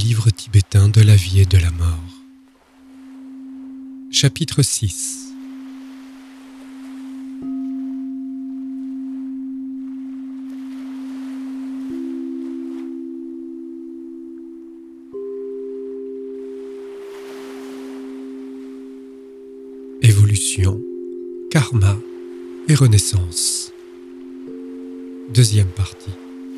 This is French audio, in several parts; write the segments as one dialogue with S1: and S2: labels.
S1: livre tibétain de la vie et de la mort. Chapitre 6. Évolution, karma et renaissance. Deuxième partie.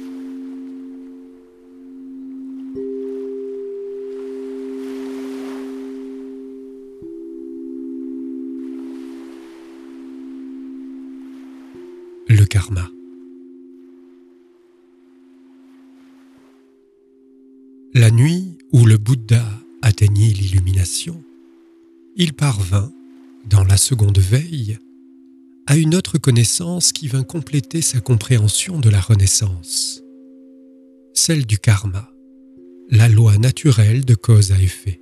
S1: Le karma. La nuit où le Bouddha atteignit l'illumination, il parvint, dans la seconde veille, à une autre connaissance qui vint compléter sa compréhension de la renaissance, celle du karma, la loi naturelle de cause à effet.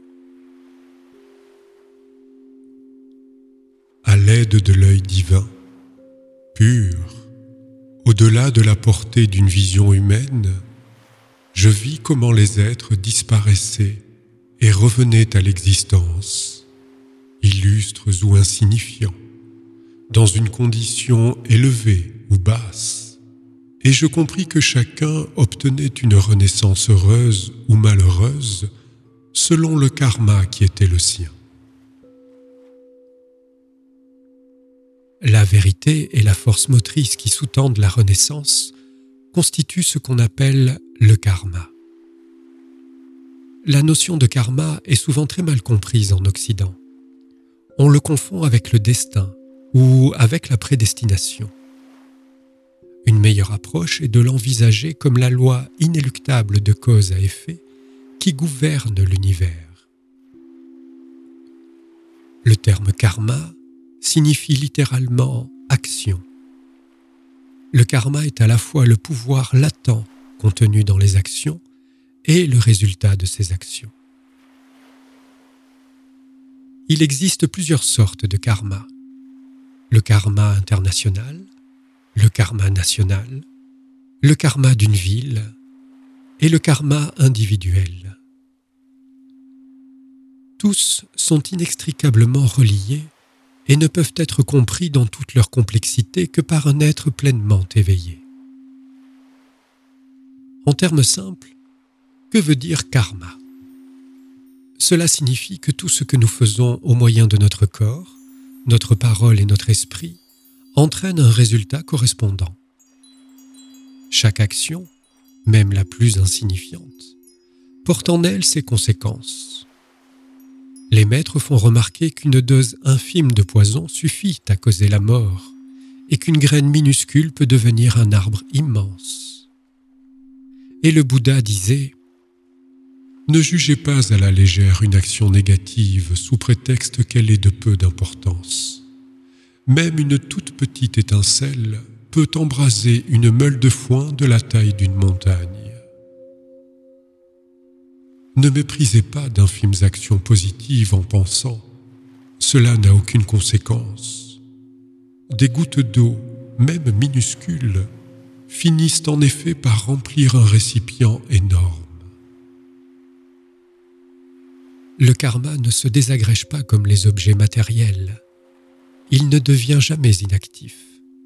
S2: À l'aide de l'œil divin, pur, au-delà de la portée d'une vision humaine, je vis comment les êtres disparaissaient et revenaient à l'existence, illustres ou insignifiants, dans une condition élevée ou basse, et je compris que chacun obtenait une renaissance heureuse ou malheureuse selon le karma qui était le sien.
S1: La vérité et la force motrice qui sous-tendent la renaissance constituent ce qu'on appelle le karma. La notion de karma est souvent très mal comprise en Occident. On le confond avec le destin ou avec la prédestination. Une meilleure approche est de l'envisager comme la loi inéluctable de cause à effet qui gouverne l'univers. Le terme karma signifie littéralement action. Le karma est à la fois le pouvoir latent contenu dans les actions et le résultat de ces actions. Il existe plusieurs sortes de karma. Le karma international, le karma national, le karma d'une ville et le karma individuel. Tous sont inextricablement reliés et ne peuvent être compris dans toute leur complexité que par un être pleinement éveillé. En termes simples, que veut dire karma ? Cela signifie que tout ce que nous faisons au moyen de notre corps, notre parole et notre esprit entraîne un résultat correspondant. Chaque action, même la plus insignifiante, porte en elle ses conséquences. Les maîtres font remarquer qu'une dose infime de poison suffit à causer la mort et qu'une graine minuscule peut devenir un arbre immense. Et le Bouddha disait «
S2: Ne jugez pas à la légère une action négative sous prétexte qu'elle est de peu d'importance. Même une toute petite étincelle peut embraser une meule de foin de la taille d'une montagne. Ne méprisez pas d'infimes actions positives en pensant « cela n'a aucune conséquence ». Des gouttes d'eau, même minuscules, finissent en effet par remplir un récipient énorme.
S1: Le karma ne se désagrège pas comme les objets matériels. Il ne devient jamais inactif.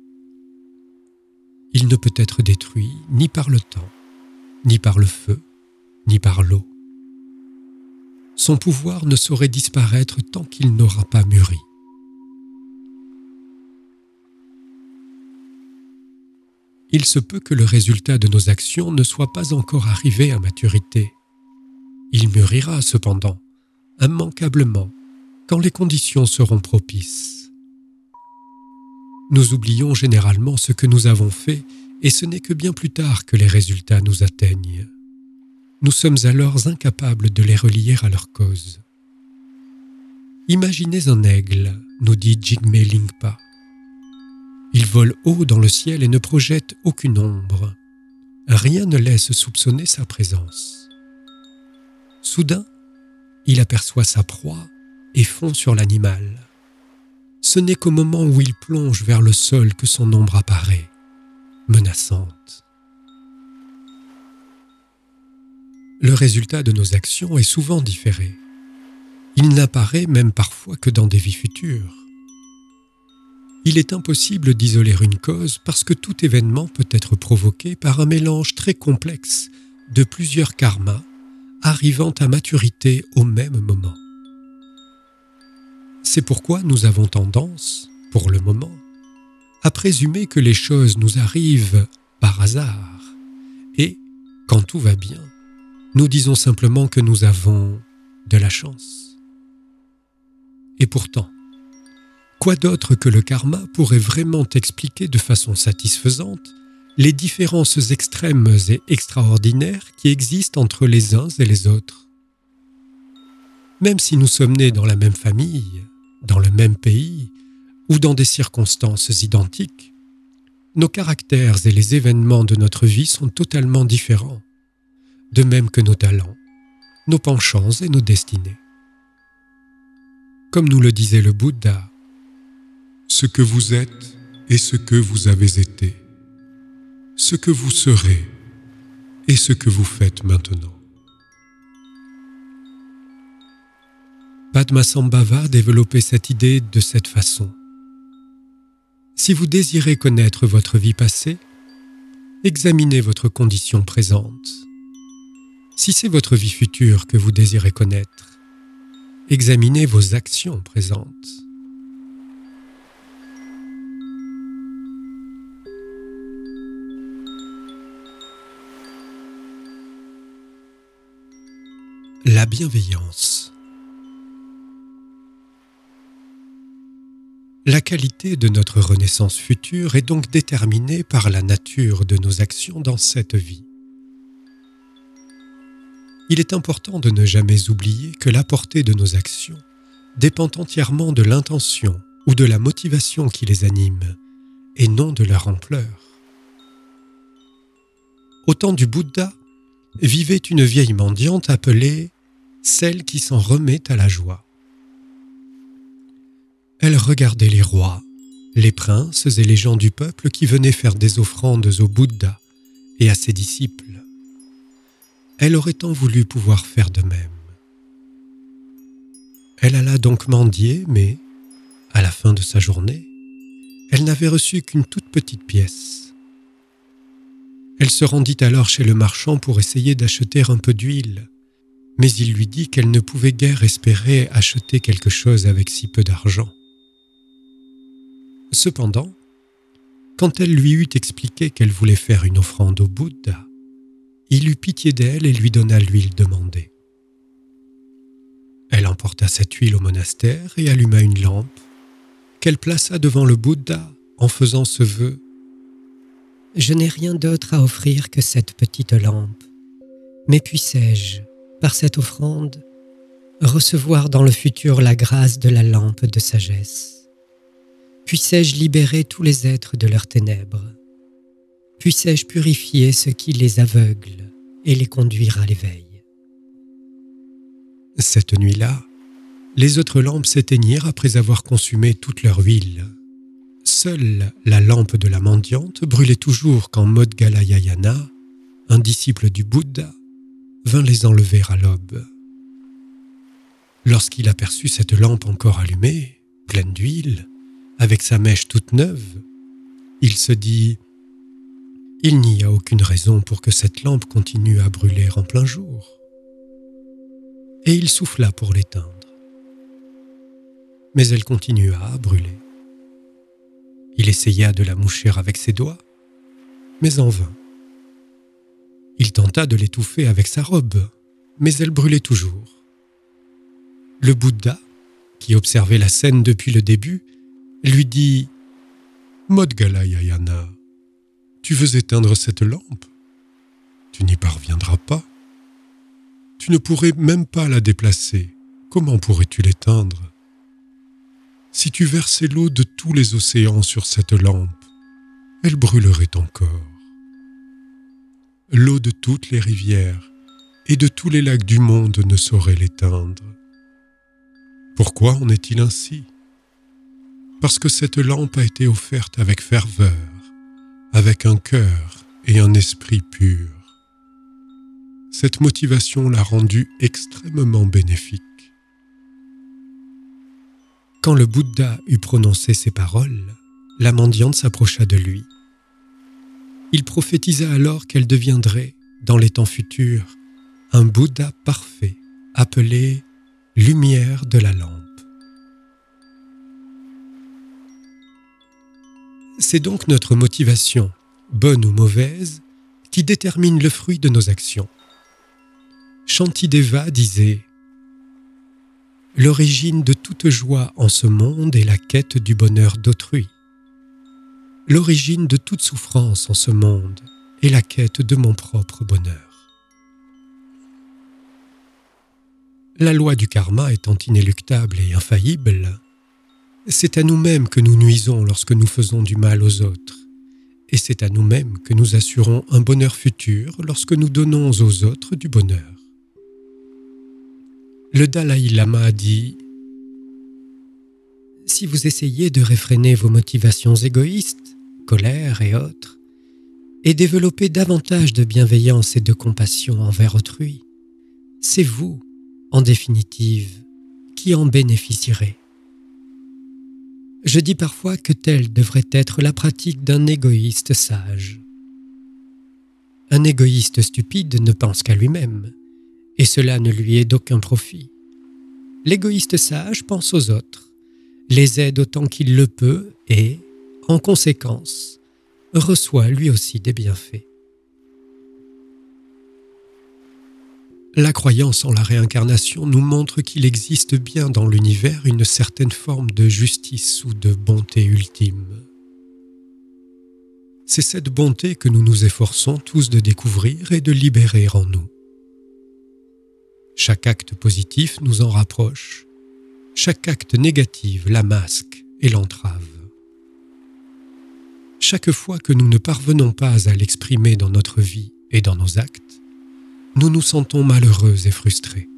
S1: Il ne peut être détruit ni par le temps, ni par le feu, ni par l'eau. Son pouvoir ne saurait disparaître tant qu'il n'aura pas mûri. Il se peut que le résultat de nos actions ne soit pas encore arrivé à maturité. Il mûrira cependant, immanquablement, quand les conditions seront propices. Nous oublions généralement ce que nous avons fait et ce n'est que bien plus tard que les résultats nous atteignent. Nous sommes alors incapables de les relier à leur cause. Imaginez un aigle, nous dit Jigme Lingpa. Il vole haut dans le ciel et ne projette aucune ombre. Rien ne laisse soupçonner sa présence. Soudain, il aperçoit sa proie et fond sur l'animal. Ce n'est qu'au moment où il plonge vers le sol que son ombre apparaît, menaçante. le résultat de nos actions est souvent différé. Il n'apparaît même parfois que dans des vies futures. Il est impossible d'isoler une cause parce que tout événement peut être provoqué par un mélange très complexe de plusieurs karmas arrivant à maturité au même moment. C'est pourquoi nous avons tendance, pour le moment, à présumer que les choses nous arrivent par hasard et, quand tout va bien, nous disons simplement que nous avons de la chance. Et pourtant, quoi d'autre que le karma pourrait vraiment expliquer de façon satisfaisante les différences extrêmes et extraordinaires qui existent entre les uns et les autres? Même si nous sommes nés dans la même famille, dans le même pays ou dans des circonstances identiques, nos caractères et les événements de notre vie sont totalement différents, de même que nos talents, nos penchants et nos destinées. Comme nous le disait le Bouddha,
S2: ce que vous êtes est ce que vous avez été, ce que vous serez est ce que vous faites maintenant.
S1: Padmasambhava développait cette idée de cette façon. Si vous désirez connaître votre vie passée, examinez votre condition présente. Si c'est votre vie future que vous désirez connaître, examinez vos actions présentes. La bienveillance. La qualité de notre renaissance future est donc déterminée par la nature de nos actions dans cette vie. Il est important de ne jamais oublier que la portée de nos actions dépend entièrement de l'intention ou de la motivation qui les anime, et non de leur ampleur. Au temps du Bouddha, vivait une vieille mendiante appelée « celle qui s'en remet à la joie ». Elle regardait les rois, les princes et les gens du peuple qui venaient faire des offrandes au Bouddha et à ses disciples. Elle aurait tant voulu pouvoir faire de même. Elle alla donc mendier, mais, à la fin de sa journée, elle n'avait reçu qu'une toute petite pièce. Elle se rendit alors chez le marchand pour essayer d'acheter un peu d'huile, mais il lui dit qu'elle ne pouvait guère espérer acheter quelque chose avec si peu d'argent. Cependant, quand elle lui eut expliqué qu'elle voulait faire une offrande au Bouddha, il eut pitié d'elle et lui donna l'huile demandée. Elle emporta cette huile au monastère et alluma une lampe, qu'elle plaça devant le Bouddha en faisant ce vœu. « Je n'ai rien d'autre à offrir que cette petite lampe, mais puissais-je, par cette offrande, recevoir dans le futur la grâce de la lampe de sagesse. Puissais-je libérer tous les êtres de leurs ténèbres. Puissais-je purifier ceux qui les aveuglent et les conduire à l'éveil. » Cette nuit-là, les autres lampes s'éteignirent après avoir consumé toute leur huile. Seule la lampe de la mendiante brûlait toujours quand Modgalayayana, un disciple du Bouddha, vint les enlever à l'aube. Lorsqu'il aperçut cette lampe encore allumée, pleine d'huile, avec sa mèche toute neuve, il se dit « Il n'y a aucune raison pour que cette lampe continue à brûler en plein jour. » Et il souffla pour l'éteindre. Mais elle continua à brûler. Il essaya de la moucher avec ses doigts, mais en vain. Il tenta de l'étouffer avec sa robe, mais elle brûlait toujours. Le Bouddha, qui observait la scène depuis le début, lui dit « Modgalayayana, tu veux éteindre cette lampe? Tu n'y parviendras pas. Tu ne pourrais même pas la déplacer. Comment pourrais-tu l'éteindre? Si tu versais l'eau de tous les océans sur cette lampe, elle brûlerait encore. L'eau de toutes les rivières et de tous les lacs du monde ne saurait l'éteindre. Pourquoi en est-il ainsi? Parce que cette lampe a été offerte avec ferveur, avec un cœur et un esprit pur.
S2: Cette motivation l'a rendu extrêmement bénéfique.
S1: Quand le Bouddha eut prononcé ces paroles, la mendiante s'approcha de lui. Il prophétisa alors qu'elle deviendrait, dans les temps futurs, un Bouddha parfait, appelé « lumière de la lampe ». C'est donc notre motivation, bonne ou mauvaise, qui détermine le fruit de nos actions. Shantideva disait « L'origine de toute joie en ce monde est la quête du bonheur d'autrui. L'origine de toute souffrance en ce monde est la quête de mon propre bonheur. » La loi du karma étant inéluctable et infaillible, c'est à nous-mêmes que nous nuisons lorsque nous faisons du mal aux autres, et c'est à nous-mêmes que nous assurons un bonheur futur lorsque nous donnons aux autres du bonheur. Le Dalai Lama a dit « Si vous essayez de réfréner vos motivations égoïstes, colère et autres, et développer davantage de bienveillance et de compassion envers autrui, c'est vous, en définitive, qui en bénéficierez. Je dis parfois que telle devrait être la pratique d'un égoïste sage. Un égoïste stupide ne pense qu'à lui-même, et cela ne lui est d'aucun profit. L'égoïste sage pense aux autres, les aide autant qu'il le peut et, en conséquence, reçoit lui aussi des bienfaits. La croyance en la réincarnation nous montre qu'il existe bien dans l'univers une certaine forme de justice ou de bonté ultime. C'est cette bonté que nous nous efforçons tous de découvrir et de libérer en nous. Chaque acte positif nous en rapproche, chaque acte négatif la masque et l'entrave. Chaque fois que nous ne parvenons pas à l'exprimer dans notre vie et dans nos actes, nous nous sentons malheureux et frustrés.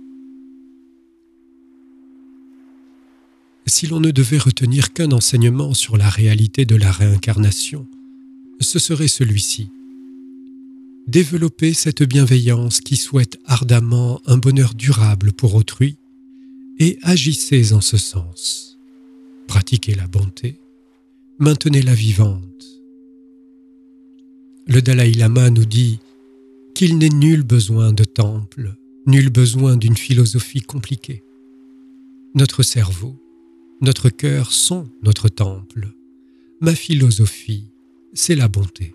S1: Si l'on ne devait retenir qu'un enseignement sur la réalité de la réincarnation, ce serait celui-ci. Développer cette bienveillance qui souhaite ardemment un bonheur durable pour autrui et agissez en ce sens. Pratiquez la bonté, maintenez-la vivante. Le Dalai Lama nous dit qu'il n'est nul besoin de temple, nul besoin d'une philosophie compliquée. Notre cerveau, notre cœur sont notre temple. Ma philosophie, c'est la bonté.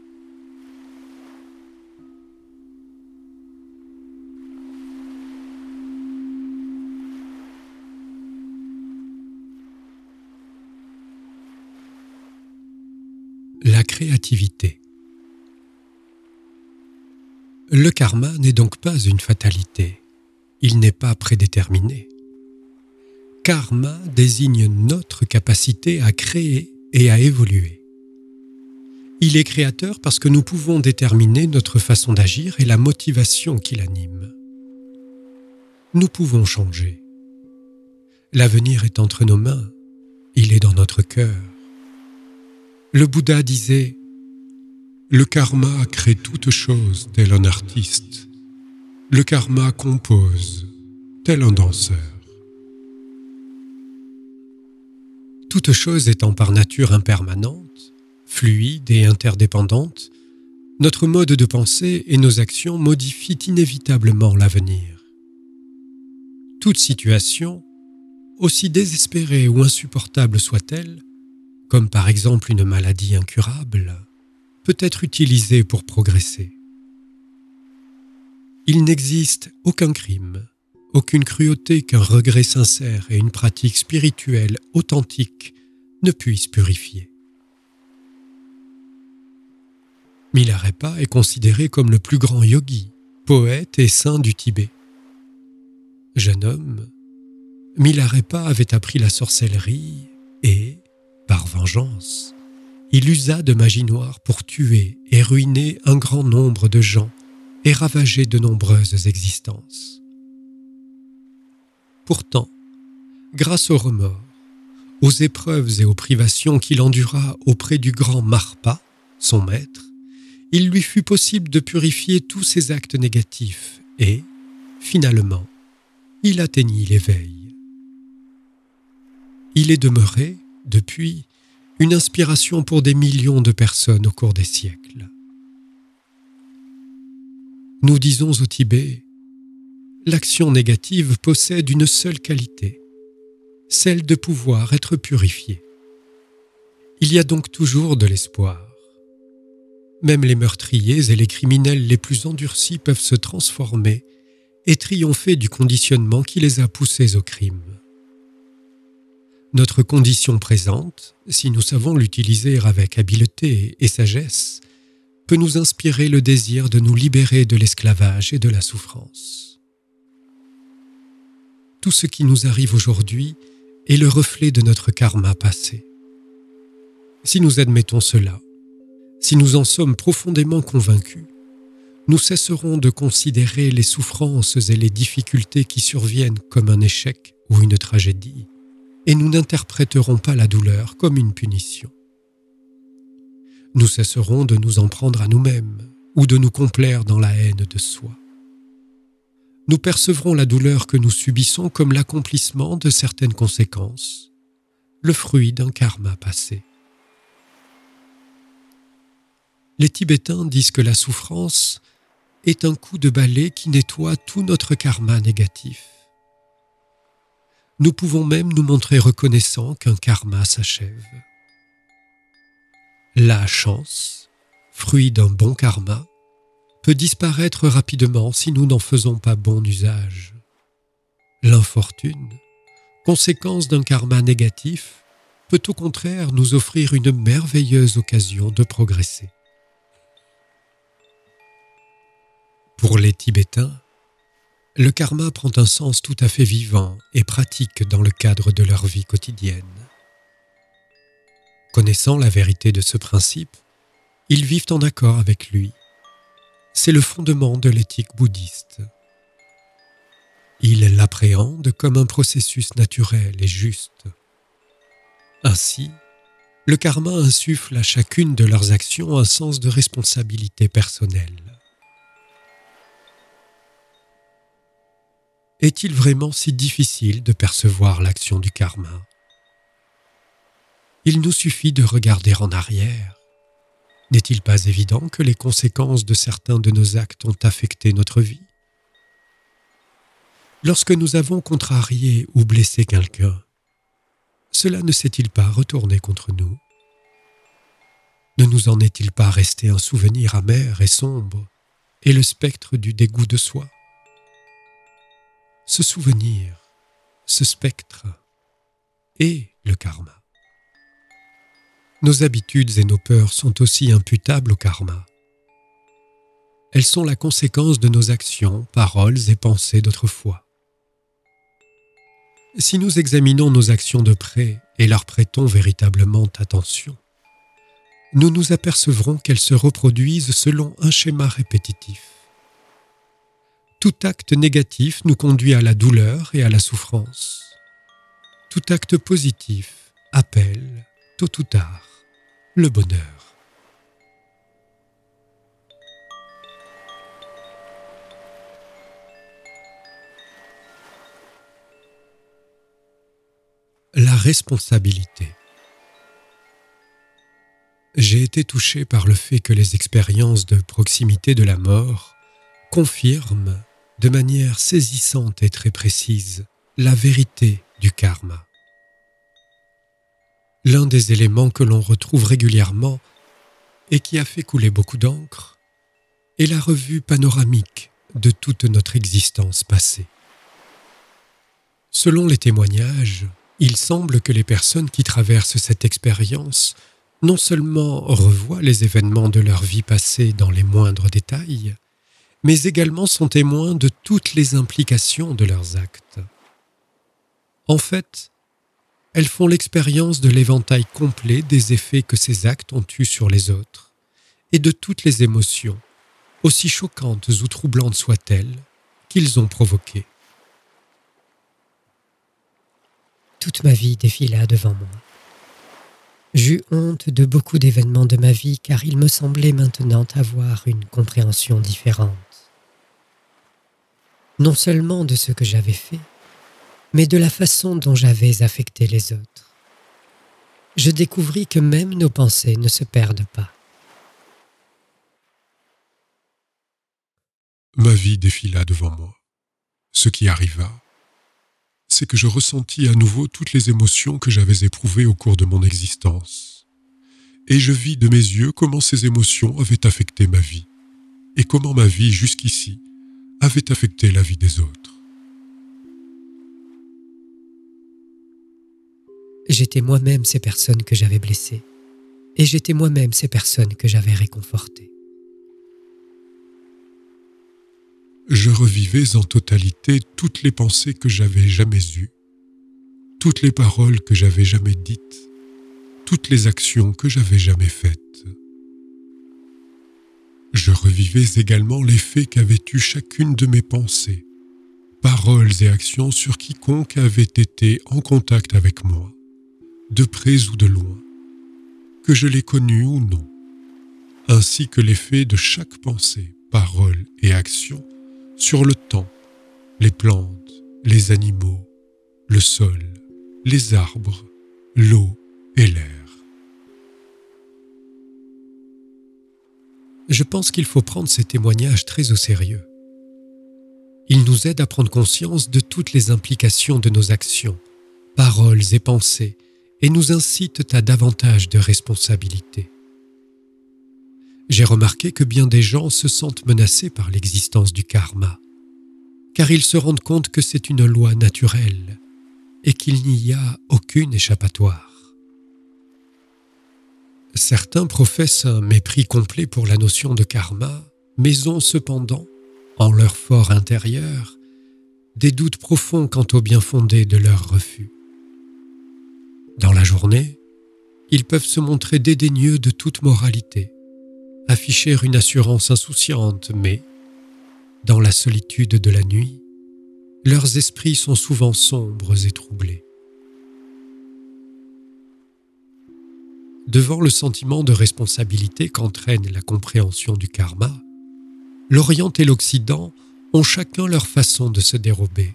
S1: La créativité. Le karma n'est donc pas une fatalité, il n'est pas prédéterminé. Karma désigne notre capacité à créer et à évoluer. Il est créateur parce que nous pouvons déterminer notre façon d'agir et la motivation qui l'anime. Nous pouvons changer. L'avenir est entre nos mains, il est dans notre cœur. Le Bouddha disait «
S2: Le karma crée toute chose tel un artiste. Le karma compose tel un danseur. »
S1: Toute chose étant par nature impermanente, fluide et interdépendante, notre mode de pensée et nos actions modifient inévitablement l'avenir. Toute situation, aussi désespérée ou insupportable soit-elle, comme par exemple une maladie incurable, peut être utilisée pour progresser. Il n'existe aucun crime, aucune cruauté qu'un regret sincère et une pratique spirituelle authentique ne puissent purifier. Milarepa est considéré comme le plus grand yogi, poète et saint du Tibet. Jeune homme, Milarepa avait appris la sorcellerie et, par vengeance, il usa de magie noire pour tuer et ruiner un grand nombre de gens et ravager de nombreuses existences. Pourtant, grâce au remords, aux épreuves et aux privations qu'il endura auprès du grand Marpa, son maître, il lui fut possible de purifier tous ses actes négatifs et, finalement, il atteignit l'éveil. Il est demeuré, depuis, une inspiration pour des millions de personnes au cours des siècles. Nous disons au Tibet, l'action négative possède une seule qualité, celle de pouvoir être purifiée. Il y a donc toujours de l'espoir. Même les meurtriers et les criminels les plus endurcis peuvent se transformer et triompher du conditionnement qui les a poussés au crime. Notre condition présente, si nous savons l'utiliser avec habileté et sagesse, peut nous inspirer le désir de nous libérer de l'esclavage et de la souffrance. Tout ce qui nous arrive aujourd'hui est le reflet de notre karma passé. Si nous admettons cela, si nous en sommes profondément convaincus, nous cesserons de considérer les souffrances et les difficultés qui surviennent comme un échec ou une tragédie, et nous n'interpréterons pas la douleur comme une punition. Nous cesserons de nous en prendre à nous-mêmes ou de nous complaire dans la haine de soi. Nous percevrons la douleur que nous subissons comme l'accomplissement de certaines conséquences, le fruit d'un karma passé. Les Tibétains disent que la souffrance est un coup de balai qui nettoie tout notre karma négatif. Nous pouvons même nous montrer reconnaissants qu'un karma s'achève. La chance, fruit d'un bon karma, peut disparaître rapidement si nous n'en faisons pas bon usage. L'infortune, conséquence d'un karma négatif, peut au contraire nous offrir une merveilleuse occasion de progresser. Pour les Tibétains, le karma prend un sens tout à fait vivant et pratique dans le cadre de leur vie quotidienne. Connaissant la vérité de ce principe, ils vivent en accord avec lui. C'est le fondement de l'éthique bouddhiste. Ils l'appréhendent comme un processus naturel et juste. Ainsi, le karma insuffle à chacune de leurs actions un sens de responsabilité personnelle. Est-il vraiment si difficile de percevoir l'action du karma ? Il nous suffit de regarder en arrière. N'est-il pas évident que les conséquences de certains de nos actes ont affecté notre vie ? Lorsque nous avons contrarié ou blessé quelqu'un, cela ne s'est-il pas retourné contre nous ? Ne nous en est-il pas resté un souvenir amer et sombre et le spectre du dégoût de soi ? Ce souvenir, ce spectre, est le karma. Nos habitudes et nos peurs sont aussi imputables au karma. Elles sont la conséquence de nos actions, paroles et pensées d'autrefois. Si nous examinons nos actions de près et leur prêtons véritablement attention, nous nous apercevrons qu'elles se reproduisent selon un schéma répétitif. Tout acte négatif nous conduit à la douleur et à la souffrance. Tout acte positif appelle, tôt ou tard, le bonheur. La responsabilité. J'ai été touché par le fait que les expériences de proximité de la mort confirment de manière saisissante et très précise la vérité du karma. L'un des éléments que l'on retrouve régulièrement et qui a fait couler beaucoup d'encre est la revue panoramique de toute notre existence passée. Selon les témoignages, il semble que les personnes qui traversent cette expérience non seulement revoient les événements de leur vie passée dans les moindres détails, mais également sont témoins de toutes les implications de leurs actes. En fait, elles font l'expérience de l'éventail complet des effets que ces actes ont eus sur les autres et de toutes les émotions, aussi choquantes ou troublantes soient-elles, qu'ils ont provoquées.
S3: Toute ma vie défila devant moi. J'eus honte de beaucoup d'événements de ma vie car il me semblait maintenant avoir une compréhension différente. non seulement de ce que j'avais fait, mais de la façon dont j'avais affecté les autres. Je découvris que même nos pensées ne se perdent pas.
S2: Ma vie défila devant moi. Ce qui arriva, c'est que je ressentis à nouveau toutes les émotions que j'avais éprouvées au cours de mon existence. Et je vis de mes yeux comment ces émotions avaient affecté ma vie, et comment ma vie jusqu'ici avait affecté la vie des autres.
S3: J'étais moi-même ces personnes que j'avais blessées, et j'étais moi-même ces personnes que j'avais réconfortées.
S2: Je revivais en totalité toutes les pensées que j'avais jamais eues, toutes les paroles que j'avais jamais dites, toutes les actions que j'avais jamais faites. Je revivais également l'effet qu'avaient eu chacune de mes pensées, paroles et actions sur quiconque avait été en contact avec moi, de près ou de loin, que je l'ai connu ou non, ainsi que l'effet de chaque pensée, parole et action sur le temps, les plantes, les animaux, le sol, les arbres, l'eau et l'air.
S1: Je pense qu'il faut prendre ces témoignages très au sérieux. Ils nous aident à prendre conscience de toutes les implications de nos actions, paroles et pensées, et nous incitent à davantage de responsabilité. J'ai remarqué que bien des gens se sentent menacés par l'existence du karma, car ils se rendent compte que c'est une loi naturelle et qu'il n'y a aucune échappatoire. Certains professent un mépris complet pour la notion de karma, mais ont cependant, en leur fort intérieur, des doutes profonds quant au bien fondé de leur refus. Dans la journée, ils peuvent se montrer dédaigneux de toute moralité, afficher une assurance insouciante, mais, dans la solitude de la nuit, leurs esprits sont souvent sombres et troublés. Devant le sentiment de responsabilité qu'entraîne la compréhension du karma, l'Orient et l'Occident ont chacun leur façon de se dérober.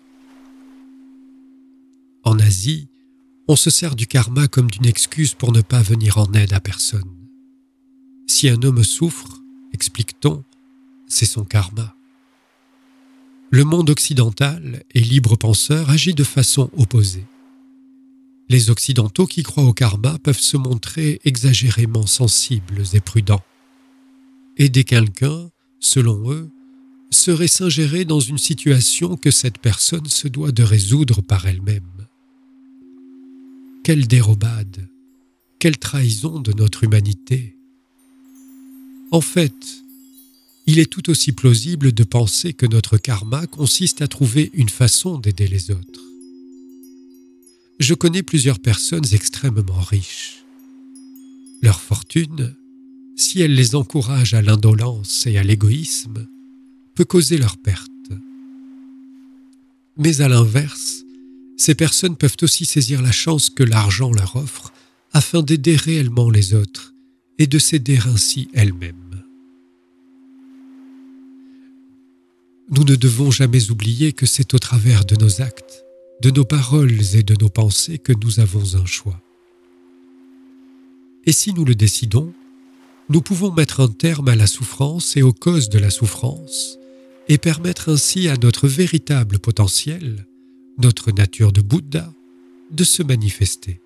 S1: En Asie, on se sert du karma comme d'une excuse pour ne pas venir en aide à personne. Si un homme souffre, explique-t-on, c'est son karma. Le monde occidental et libre penseur agit de façon opposée. Les Occidentaux qui croient au karma peuvent se montrer exagérément sensibles et prudents. Aider quelqu'un, selon eux, serait s'ingérer dans une situation que cette personne se doit de résoudre par elle-même. Quelle dérobade, quelle trahison de notre humanité! En fait, il est tout aussi plausible de penser que notre karma consiste à trouver une façon d'aider les autres. Je connais plusieurs personnes extrêmement riches. Leur fortune, si elle les encourage à l'indolence et à l'égoïsme, peut causer leur perte. Mais à l'inverse, ces personnes peuvent aussi saisir la chance que l'argent leur offre afin d'aider réellement les autres et de s'aider ainsi elles-mêmes. Nous ne devons jamais oublier que c'est au travers de nos actes, de nos paroles et de nos pensées que nous avons un choix. Et si nous le décidons, nous pouvons mettre un terme à la souffrance et aux causes de la souffrance et permettre ainsi à notre véritable potentiel, notre nature de Bouddha, de se manifester.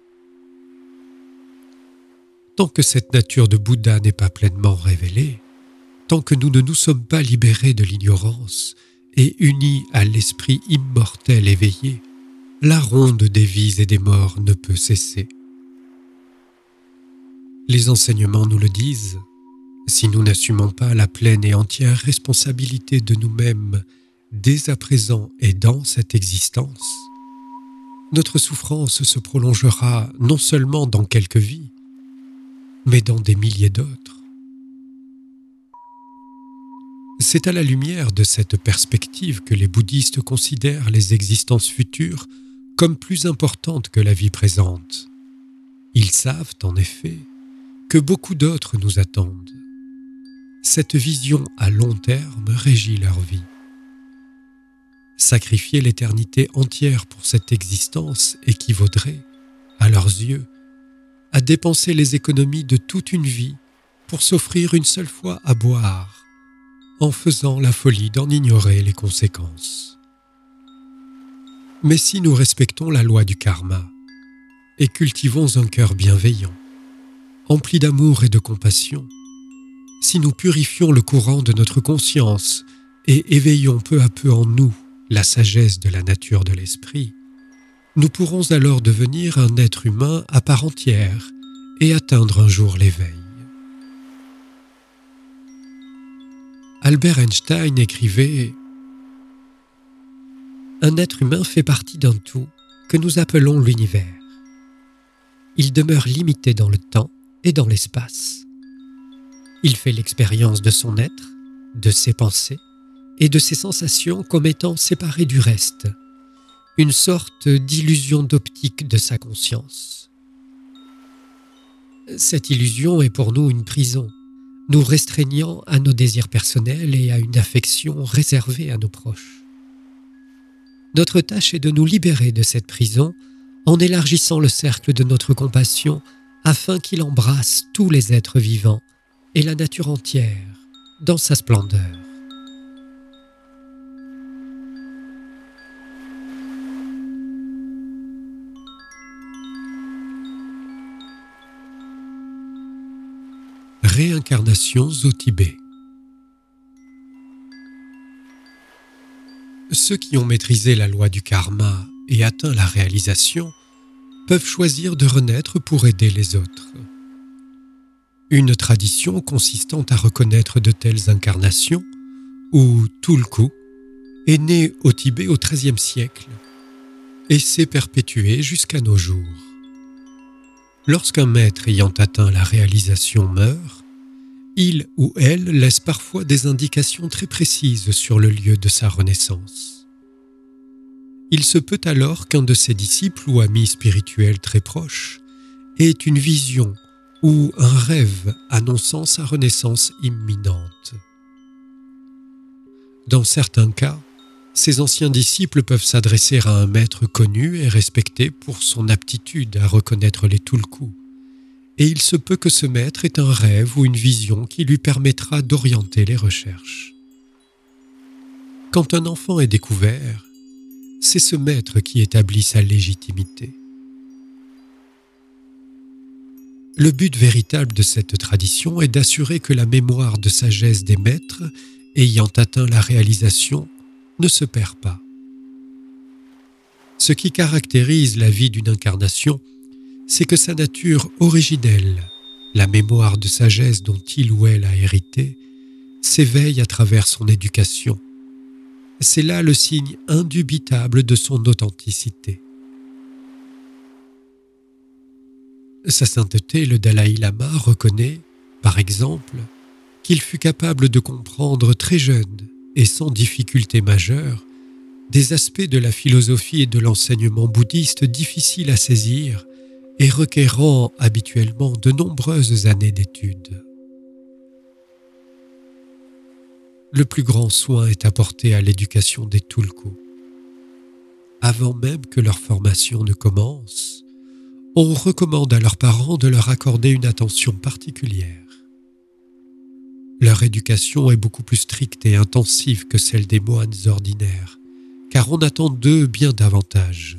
S1: Tant que cette nature de Bouddha n'est pas pleinement révélée, tant que nous ne nous sommes pas libérés de l'ignorance et unis à l'esprit immortel éveillé, la ronde des vies et des morts ne peut cesser. Les enseignements nous le disent, si nous n'assumons pas la pleine et entière responsabilité de nous-mêmes dès à présent et dans cette existence, notre souffrance se prolongera non seulement dans quelques vies, mais dans des milliers d'autres. C'est à la lumière de cette perspective que les bouddhistes considèrent les existences futures comme plus importantes que la vie présente. Ils savent, en effet, que beaucoup d'autres nous attendent. Cette vision à long terme régit leur vie. Sacrifier l'éternité entière pour cette existence équivaudrait, à leurs yeux, à dépenser les économies de toute une vie pour s'offrir une seule fois à boire, en faisant la folie d'en ignorer les conséquences. Mais si nous respectons la loi du karma et cultivons un cœur bienveillant, empli d'amour et de compassion, si nous purifions le courant de notre conscience et éveillons peu à peu en nous la sagesse de la nature de l'esprit, nous pourrons alors devenir un être humain à part entière et atteindre un jour l'éveil. Albert Einstein écrivait « Un être humain fait partie d'un tout que nous appelons l'univers. Il demeure limité dans le temps et dans l'espace. Il fait l'expérience de son être, de ses pensées et de ses sensations comme étant séparés du reste, une sorte d'illusion d'optique de sa conscience. Cette illusion est pour nous une prison, nous restreignant à nos désirs personnels et à une affection réservée à nos proches. Notre tâche est de nous libérer de cette prison en élargissant le cercle de notre compassion afin qu'il embrasse tous les êtres vivants et la nature entière dans sa splendeur. Réincarnations au Tibet. Ceux qui ont maîtrisé la loi du karma et atteint la réalisation peuvent choisir de renaître pour aider les autres. Une tradition consistant à reconnaître de telles incarnations, ou tulku, est née au Tibet au XIIIe siècle et s'est perpétuée jusqu'à nos jours. Lorsqu'un maître ayant atteint la réalisation meurt, il ou elle laisse parfois des indications très précises sur le lieu de sa renaissance. Il se peut alors qu'un de ses disciples ou amis spirituels très proches ait une vision ou un rêve annonçant sa renaissance imminente. Dans certains cas, ces anciens disciples peuvent s'adresser à un maître connu et respecté pour son aptitude à reconnaître les tulkus, et il se peut que ce maître ait un rêve ou une vision qui lui permettra d'orienter les recherches. Quand un enfant est découvert, c'est ce maître qui établit sa légitimité. Le but véritable de cette tradition est d'assurer que la mémoire de sagesse des maîtres ayant atteint la réalisation ne se perd pas. Ce qui caractérise la vie d'une incarnation, c'est que sa nature originelle, la mémoire de sagesse dont il ou elle a hérité, s'éveille à travers son éducation. C'est là le signe indubitable de son authenticité. Sa sainteté, le Dalaï Lama reconnaît, par exemple, qu'il fut capable de comprendre très jeune et sans difficulté majeure des aspects de la philosophie et de l'enseignement bouddhiste difficiles à saisir et requérant habituellement de nombreuses années d'études. Le plus grand soin est apporté à l'éducation des tulkus. Avant même que leur formation ne commence, on recommande à leurs parents de leur accorder une attention particulière. Leur éducation est beaucoup plus stricte et intensive que celle des moines ordinaires, car on attend d'eux bien davantage.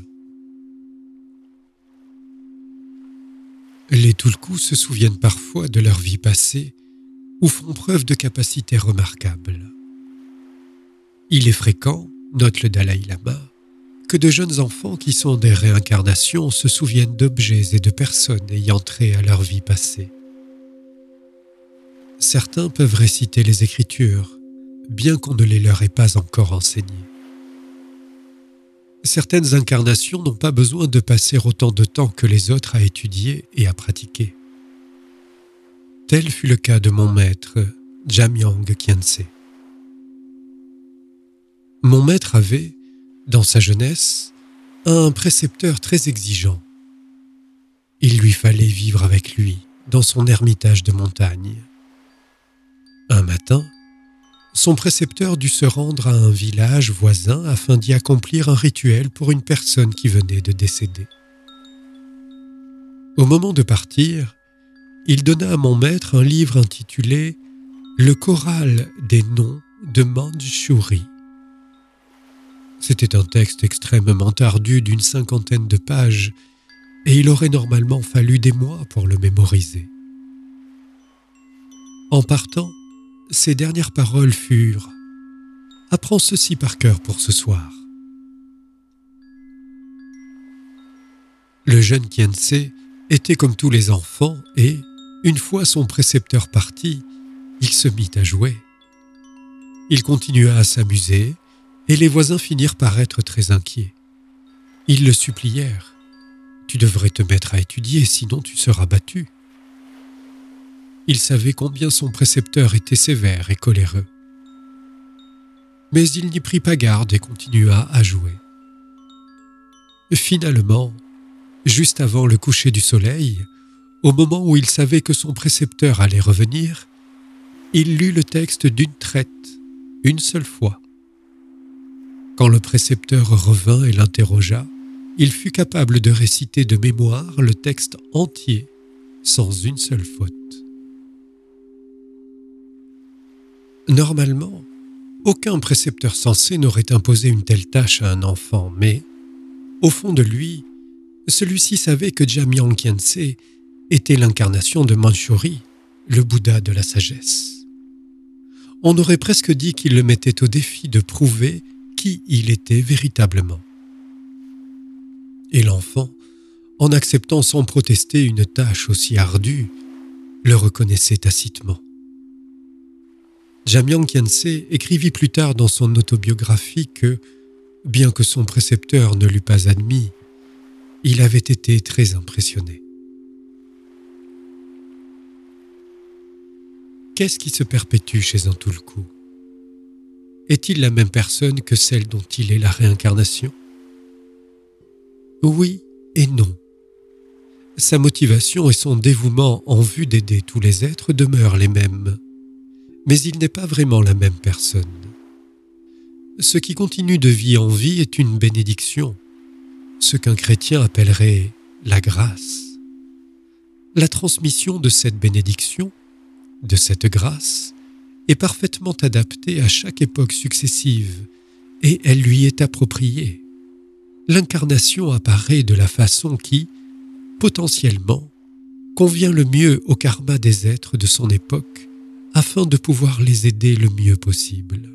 S1: Les tulkus se souviennent parfois de leur vie passée ou font preuve de capacités remarquables. Il est fréquent, note le Dalaï Lama, que de jeunes enfants qui sont des réincarnations se souviennent d'objets et de personnes ayant trait à leur vie passée. Certains peuvent réciter les Écritures, bien qu'on ne les leur ait pas encore enseignées. Certaines incarnations n'ont pas besoin de passer autant de temps que les autres à étudier et à pratiquer. Tel fut le cas de mon maître, Jamyang Khyentse. Mon maître avait, dans sa jeunesse, un précepteur très exigeant. Il lui fallait vivre avec lui, dans son ermitage de montagne. Un matin, son précepteur dut se rendre à un village voisin afin d'y accomplir un rituel pour une personne qui venait de décéder. Au moment de partir, il donna à mon maître un livre intitulé « Le choral des noms de Mandchourie ». C'était un texte extrêmement ardu d'une 50aine de pages et il aurait normalement fallu des mois pour le mémoriser. En partant, ses dernières paroles furent « Apprends ceci par cœur pour ce soir ». Le jeune Khyentse était comme tous les enfants et, une fois son précepteur parti, il se mit à jouer. Il continua à s'amuser et les voisins finirent par être très inquiets. Ils le supplièrent. « Tu devrais te mettre à étudier, sinon tu seras battu. » Il savait combien son précepteur était sévère et coléreux. Mais il n'y prit pas garde et continua à jouer. Finalement, juste avant le coucher du soleil, au moment où il savait que son précepteur allait revenir, il lut le texte d'une traite, une seule fois. Quand le précepteur revint et l'interrogea, il fut capable de réciter de mémoire le texte entier, sans une seule faute. Normalement, aucun précepteur sensé n'aurait imposé une telle tâche à un enfant, mais, au fond de lui, celui-ci savait que Jamyang Khyentse était l'incarnation de Mandchourie, le Bouddha de la sagesse. On aurait presque dit qu'il le mettait au défi de prouver qui il était véritablement. Et l'enfant, en acceptant sans protester une tâche aussi ardue, le reconnaissait tacitement. Jamyang Khyentse écrivit plus tard dans son autobiographie que, bien que son précepteur ne l'eût pas admis, il avait été très impressionné. Qu'est-ce qui se perpétue chez un Tulku? Est-il la même personne que celle dont il est la réincarnation? Oui et non. Sa motivation et son dévouement en vue d'aider tous les êtres demeurent les mêmes. Mais il n'est pas vraiment la même personne. Ce qui continue de vie en vie est une bénédiction, ce qu'un chrétien appellerait la grâce. La transmission de cette bénédiction, de cette grâce, est parfaitement adaptée à chaque époque successive et elle lui est appropriée. L'incarnation apparaît de la façon qui, potentiellement, convient le mieux au karma des êtres de son époque afin de pouvoir les aider le mieux possible.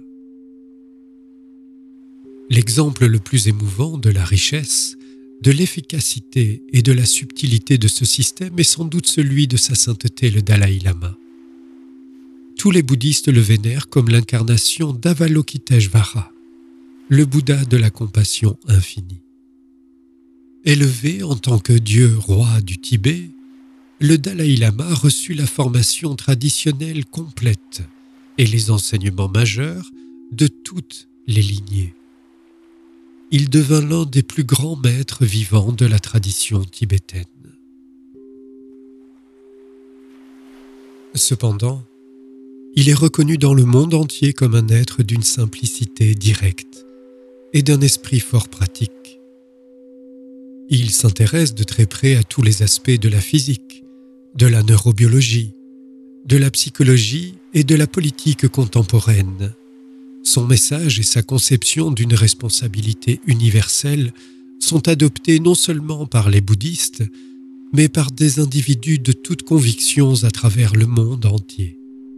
S1: L'exemple le plus émouvant de la richesse, de l'efficacité et de la subtilité de ce système est sans doute celui de sa sainteté le Dalai Lama. Tous les bouddhistes le vénèrent comme l'incarnation d'Avalokiteshvara, le Bouddha de la compassion infinie. Élevé en tant que Dieu roi du Tibet, le Dalai Lama reçut la formation traditionnelle complète et les enseignements majeurs de toutes les lignées. Il devint l'un des plus grands maîtres vivants de la tradition tibétaine. Cependant, il est reconnu dans le monde entier comme un être d'une simplicité directe et d'un esprit fort pratique. Il s'intéresse de très près à tous les aspects de la physique, de la neurobiologie, de la psychologie et de la politique contemporaine. Son message et sa conception d'une responsabilité universelle sont adoptés non seulement par les bouddhistes, mais par des individus de toutes convictions à travers le monde entier.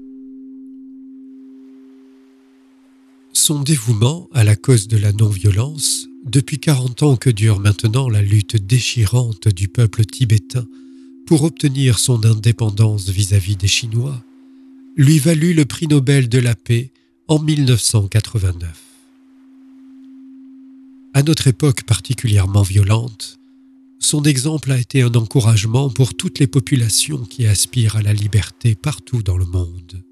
S1: Son dévouement à la cause de la non-violence, depuis 40 ans que dure maintenant la lutte déchirante du peuple tibétain pour obtenir son indépendance vis-à-vis des Chinois, lui valut le prix Nobel de la paix en 1989. À notre époque particulièrement violente, son exemple a été un encouragement pour toutes les populations qui aspirent à la liberté partout dans le monde.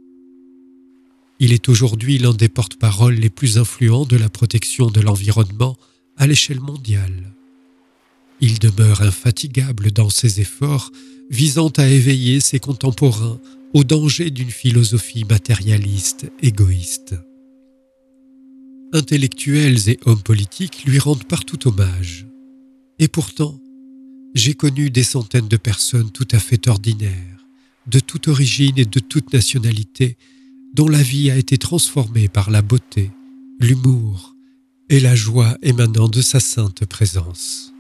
S1: Il est aujourd'hui l'un des porte-paroles les plus influents de la protection de l'environnement à l'échelle mondiale. Il demeure infatigable dans ses efforts visant à éveiller ses contemporains au danger d'une philosophie matérialiste égoïste. Intellectuels et hommes politiques lui rendent partout hommage. Et pourtant, j'ai connu des centaines de personnes tout à fait ordinaires, de toute origine et de toute nationalité, dont la vie a été transformée par la beauté, l'humour et la joie émanant de sa sainte présence.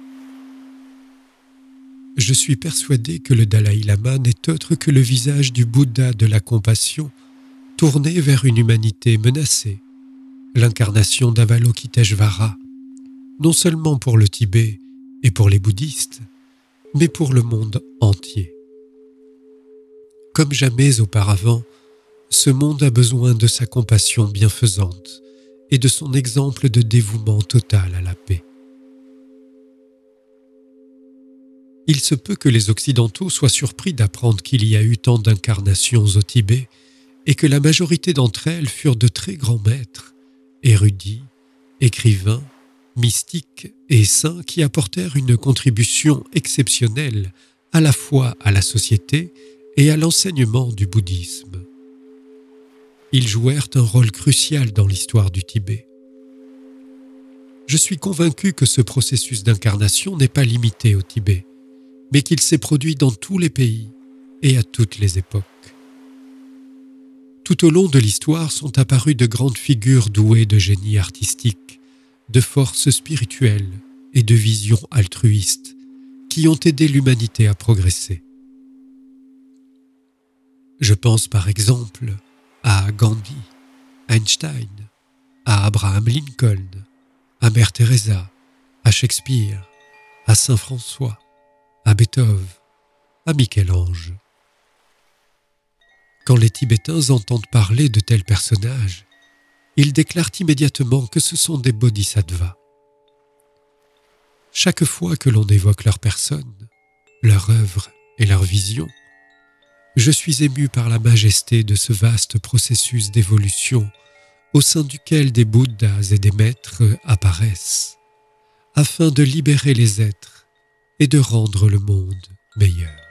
S1: Je suis persuadé que le Dalaï Lama n'est autre que le visage du Bouddha de la compassion, tourné vers une humanité menacée, l'incarnation d'Avalokiteshvara, non seulement pour le Tibet et pour les bouddhistes, mais pour le monde entier. Comme jamais auparavant, ce monde a besoin de sa compassion bienfaisante et de son exemple de dévouement total à la paix. Il se peut que les Occidentaux soient surpris d'apprendre qu'il y a eu tant d'incarnations au Tibet et que la majorité d'entre elles furent de très grands maîtres, érudits, écrivains, mystiques et saints qui apportèrent une contribution exceptionnelle à la fois à la société et à l'enseignement du bouddhisme. Ils jouèrent un rôle crucial dans l'histoire du Tibet. Je suis convaincu que ce processus d'incarnation n'est pas limité au Tibet, mais qu'il s'est produit dans tous les pays et à toutes les époques. Tout au long de l'histoire sont apparues de grandes figures douées de génie artistique, de force spirituelle et de vision altruiste qui ont aidé l'humanité à progresser. Je pense par exemple à Gandhi, Einstein, à Abraham Lincoln, à Mère Teresa, à Shakespeare, à Saint François, à Beethoven, à Michel-Ange. Quand les Tibétains entendent parler de tels personnages, ils déclarent immédiatement que ce sont des bodhisattvas. Chaque fois que l'on évoque leur personne, leur œuvre et leur vision, je suis ému par la majesté de ce vaste processus d'évolution au sein duquel des Bouddhas et des maîtres apparaissent, afin de libérer les êtres et de rendre le monde meilleur.